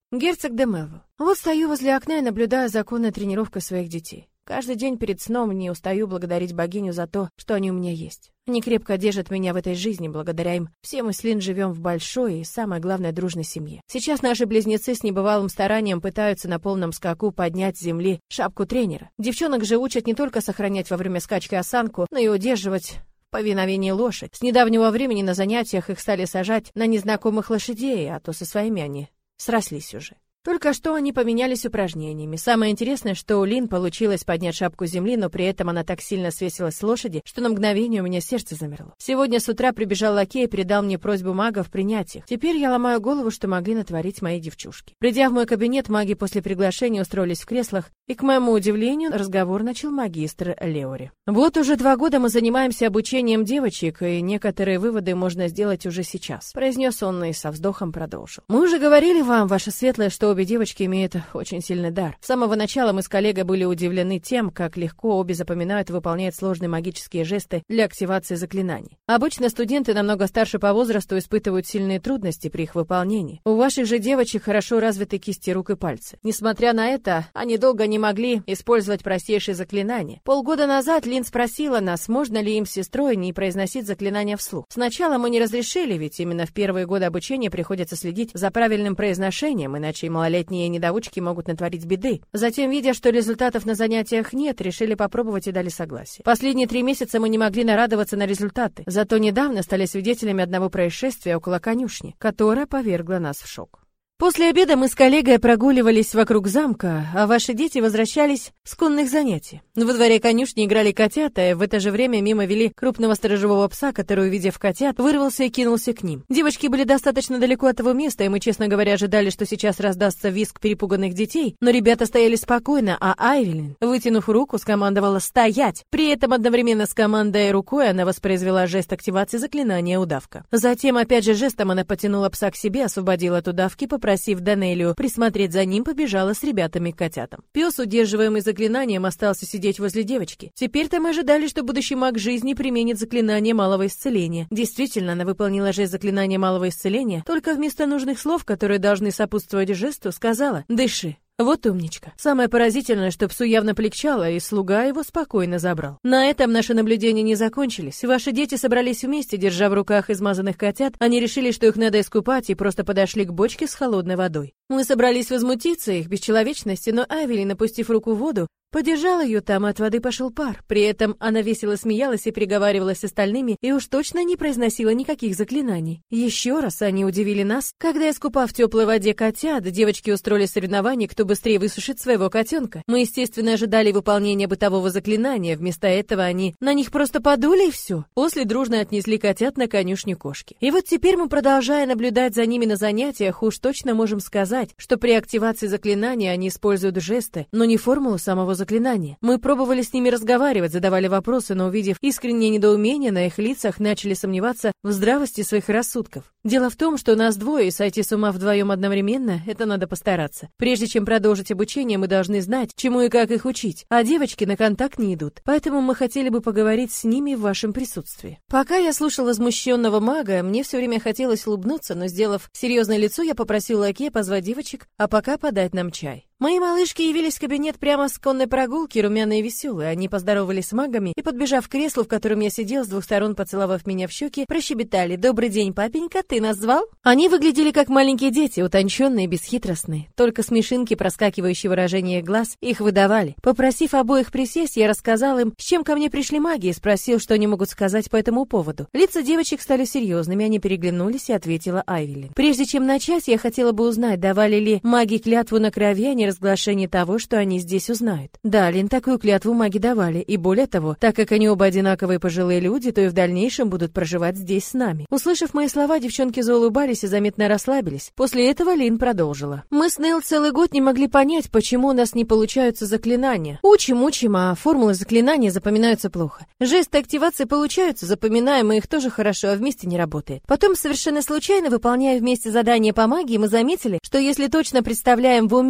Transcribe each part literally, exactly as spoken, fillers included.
Герцог де Мелвилл. Вот стою возле окна и наблюдаю за конной тренировкой своих детей. Каждый день перед сном не устаю благодарить богиню за то, что они у меня есть. Они крепко держат меня в этой жизни, благодаря им все мы с Лин живем в большой и, самое главное, дружной семье. Сейчас наши близнецы с небывалым старанием пытаются на полном скаку поднять с земли шапку тренера. Девчонок же учат не только сохранять во время скачки осанку, но и удерживать в повиновении лошадь. С недавнего времени на занятиях их стали сажать на незнакомых лошадей, а то со своими они срослись уже. Только что они поменялись упражнениями. Самое интересное, что у Лин получилось поднять шапку земли, но при этом она так сильно свесилась с лошади, что на мгновение у меня сердце замерло. Сегодня с утра прибежал лакей и передал мне просьбу магов принять их. Теперь я ломаю голову, что могли натворить мои девчушки. Придя в мой кабинет, маги после приглашения устроились в креслах, и, к моему удивлению, разговор начал магистр Леори. Вот уже два года мы занимаемся обучением девочек, и некоторые выводы можно сделать уже сейчас, произнес он и со вздохом продолжил. Мы уже говорили вам, ваша светлая, что обе девочки имеют очень сильный дар. С самого начала мы с коллегой были удивлены тем, как легко обе запоминают и выполняют сложные магические жесты для активации заклинаний. Обычно студенты намного старше по возрасту испытывают сильные трудности при их выполнении. У ваших же девочек хорошо развиты кисти рук и пальцы. Несмотря на это, они долго не могли использовать простейшие заклинания. Полгода назад Лин спросила нас, можно ли им с сестрой не произносить заклинания вслух. Сначала мы не разрешили, ведь именно в первые годы обучения приходится следить за правильным произношением, иначе и малолетние недоучки могут натворить беды. Затем, видя, что результатов на занятиях нет, решили попробовать и дали согласие. Последние три месяца мы не могли нарадоваться на результаты, зато недавно стали свидетелями одного происшествия около конюшни, которое повергло нас в шок. После обеда мы с коллегой прогуливались вокруг замка, а ваши дети возвращались с конных занятий. Во дворе конюшни играли котята, и в это же время мимо вели крупного сторожевого пса, который, увидев котят, вырвался и кинулся к ним. Девочки были достаточно далеко от того места, и мы, честно говоря, ожидали, что сейчас раздастся визг перепуганных детей, но ребята стояли спокойно, а Айвелин, вытянув руку, скомандовала «стоять». При этом одновременно с командой рукой она воспроизвела жест активации заклинания «удавка». Затем, опять же жестом, она потянула пса к себе, освободила от удавки, попросив Данелию присмотреть за ним, побежала с ребятами к котятам. Пес, удерживаемый заклинанием, остался сидеть возле девочки. Теперь-то мы ожидали, что будущий маг жизни применит заклинание малого исцеления. Действительно, она выполнила жест заклинания малого исцеления, только вместо нужных слов, которые должны сопутствовать жесту, сказала «дыши». Вот умничка. Самое поразительное, что псу явно полегчало, и слуга его спокойно забрал. На этом наши наблюдения не закончились. Ваши дети собрались вместе, держа в руках измазанных котят. Они решили, что их надо искупать, и просто подошли к бочке с холодной водой. Мы собрались возмутиться их бесчеловечности, но Айвелин, опустив руку в воду, подержал ее там, и от воды пошел пар. При этом она весело смеялась и переговаривалась с остальными, и уж точно не произносила никаких заклинаний. Еще раз они удивили нас, когда, искупав в теплой воде котят, девочки устроили соревнование, кто быстрее высушит своего котенка. Мы, естественно, ожидали выполнения бытового заклинания, вместо этого они на них просто подули и все. После дружно отнесли котят на конюшню кошки. И вот теперь мы, продолжая наблюдать за ними на занятиях, уж точно можем сказать, что при активации заклинания они используют жесты, но не формулу самого заклинания. Мы пробовали с ними разговаривать, задавали вопросы, но, увидев искреннее недоумение на их лицах, начали сомневаться в здравости своих рассудков. Дело в том, что нас двое, и сойти с ума вдвоем одновременно, это надо постараться. Прежде чем продолжить обучение, мы должны знать, чему и как их учить, а девочки на контакт не идут, поэтому мы хотели бы поговорить с ними в вашем присутствии. Пока я слушал возмущенного мага, мне все время хотелось улыбнуться, но, сделав серьезное лицо, я попросил лакея позвать девочек, а пока подать нам чай. Мои малышки явились в кабинет прямо с конной прогулки, румяные и веселые. Они поздоровались с магами и, подбежав к креслу, в котором я сидел, с двух сторон поцеловав меня в щеки, прощебетали: «Добрый день, папенька, ты нас звал?» Они выглядели как маленькие дети, утонченные, бесхитростные. Только смешинки, проскакивающие выражения глаз, их выдавали. Попросив обоих присесть, я рассказал им, с чем ко мне пришли маги, и спросил, что они могут сказать по этому поводу. Лица девочек стали серьезными, они переглянулись, и ответила Айвелин: «Прежде чем начать, я хотела бы узнать, давали ли маги клятву на крови, а не разглашение того, что они здесь узнают?» Да, Лин, такую клятву маги давали, и более того, так как они оба одинаковые пожилые люди, то и в дальнейшем будут проживать здесь с нами. Услышав мои слова, девчонки заулыбались и заметно расслабились. После этого Лин продолжила: «Мы с Нейл целый год не могли понять, почему у нас не получаются заклинания. Учим, учим, а формулы заклинания запоминаются плохо. Жесты активации получаются, запоминаем, и их тоже хорошо, а вместе не работает. Потом, совершенно случайно, выполняя вместе задание по магии, мы заметили, что если точно представляем в уме, какой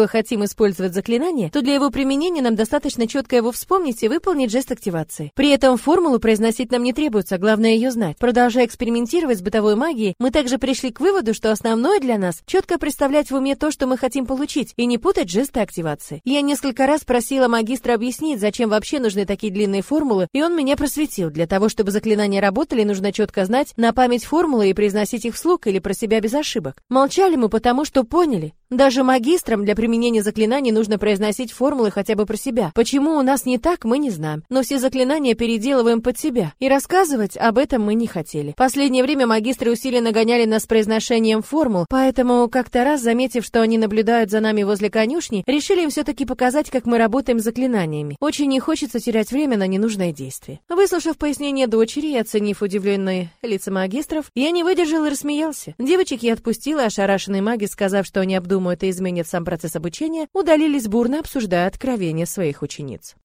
мы хотим использовать заклинание, то для его применения нам достаточно четко его вспомнить и выполнить жест активации. При этом формулу произносить нам не требуется, главное ее знать. Продолжая экспериментировать с бытовой магией, мы также пришли к выводу, что основное для нас — четко представлять в уме то, что мы хотим получить, и не путать жесты активации. Я несколько раз просила магистра объяснить, зачем вообще нужны такие длинные формулы, и он меня просветил. Для того, чтобы заклинания работали, нужно четко знать на память формулы и произносить их вслух или про себя без ошибок. Молчали мы потому, что поняли. Даже магистрам для применения заклинаний нужно произносить формулы хотя бы про себя. Почему у нас не так, мы не знаем. Но все заклинания переделываем под себя. И рассказывать об этом мы не хотели. В последнее время магистры усиленно гоняли нас с произношением формул, поэтому как-то раз, заметив, что они наблюдают за нами возле конюшни, решили им все-таки показать, как мы работаем с заклинаниями. Очень не хочется терять время на ненужные действия. Выслушав пояснение дочери и оценив удивленные лица магистров, я не выдержал и рассмеялся. Девочек я отпустила, ошарашенные маги, сказав, что они обдумают и изменят сам процесс обучения, удалились бурно, обсуждая откровения своих учениц.